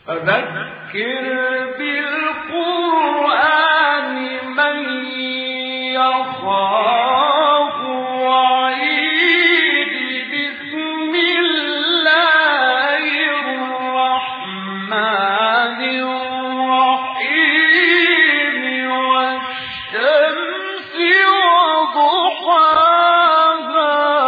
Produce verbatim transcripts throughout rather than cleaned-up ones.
فذكر بالقرآن من يخاف وعيد بسم الله الرحمن الرحيم والشمس وضحاها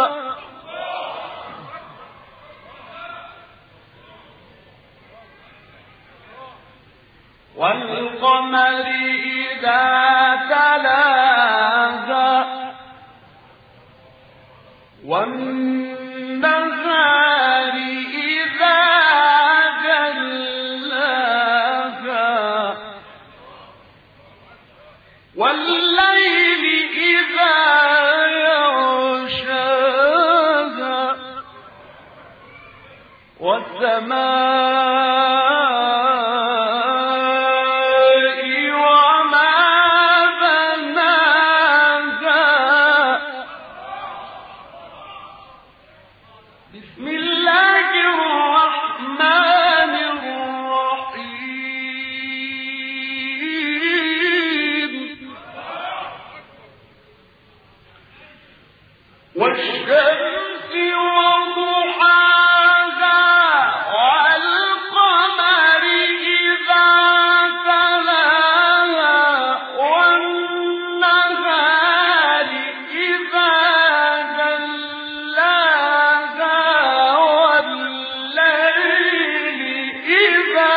والقمر إذا تلاها والنهار إذا جلاها والليل إذا يغشاها والسماء والشمس وضحاها والقمر إذا تلاها والنهار إذا جلاها والليل إذا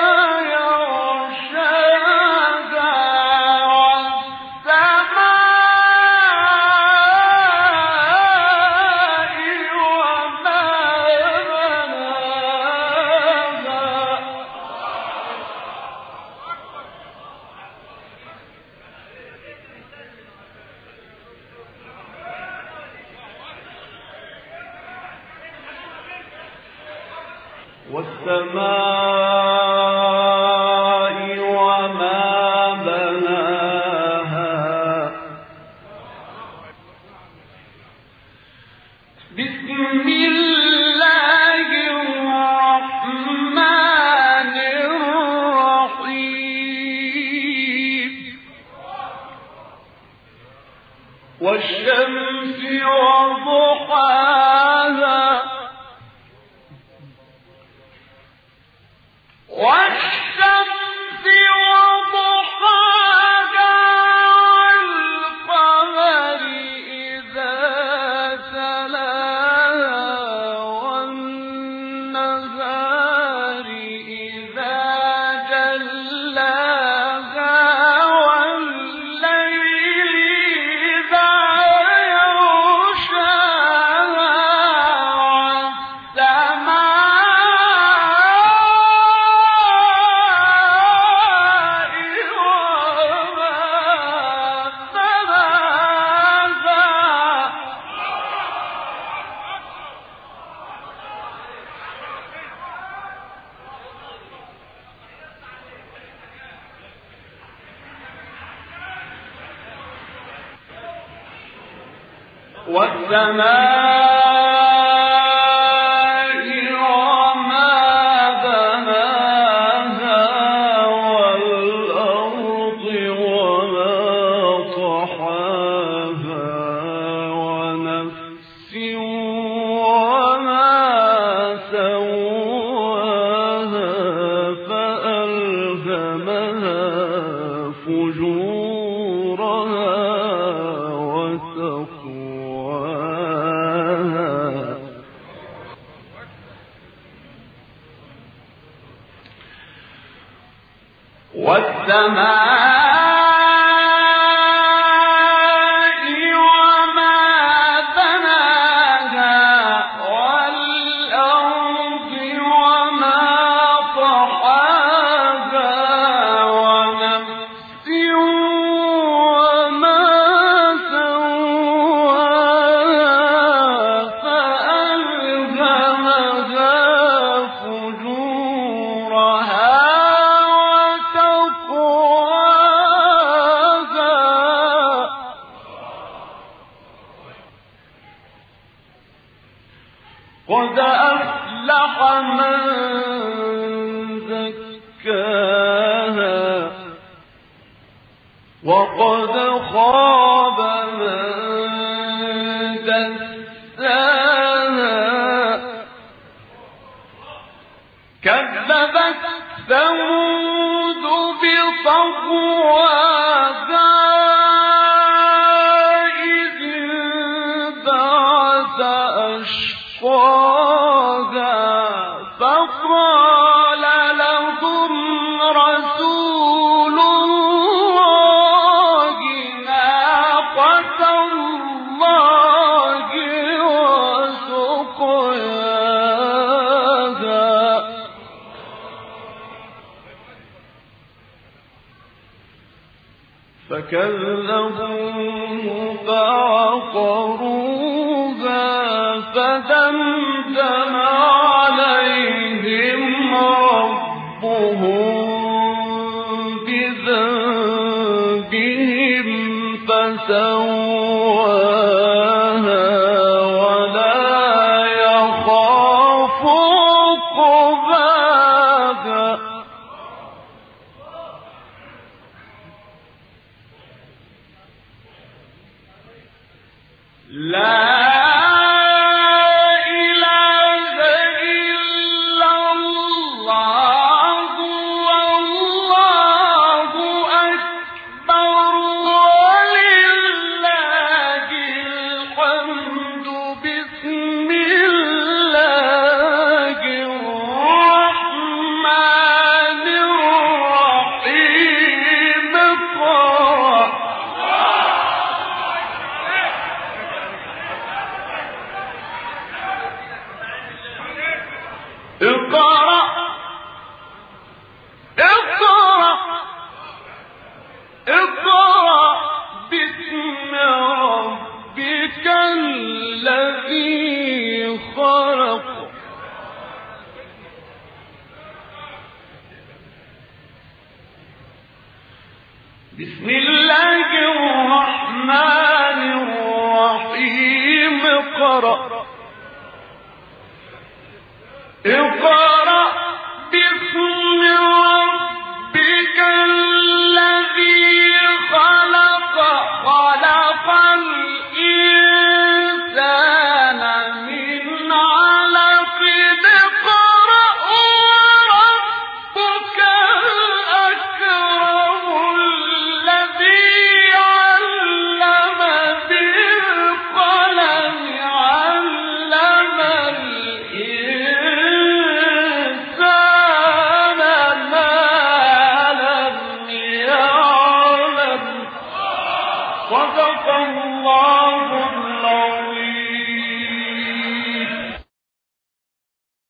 يغشاها والسماء وما بناها بسم الله الرحمن الرحيم والشمس وضحاها والشمس وضحاها والقمر إذا تلاها والنهار إذا جلاها والليل إذا يغشاها والسماء وما بناها والأرض وما طحاها ونفس وما سواها فألهمها فجورها وتقواها والسماء فجورها وتقواها وقد خاب من دساها كذبت ثمود بطغواها إذ انبعث أشقاها فقال لهم رسول الله ناقة الله وسقياها فكذبوه فعقروها فدمدم عليهم ربهم بذنبهم فسواها ولا يخاف عقباها لا إله إلا الله والله أكبر ولله الحمد بسم الله الرحمن الرحيم اقرأ اقرأ اقرأ باسم ربك الذي خلق بسم الله الرحمن الرحيم اقرأ اقرأ باسم ربك الذي خلق خلق الإنسان من علق اقرأ وربك الأكرم الذي علم بالقلم علم الإنسان ما لم يعلم صدق الله العظيم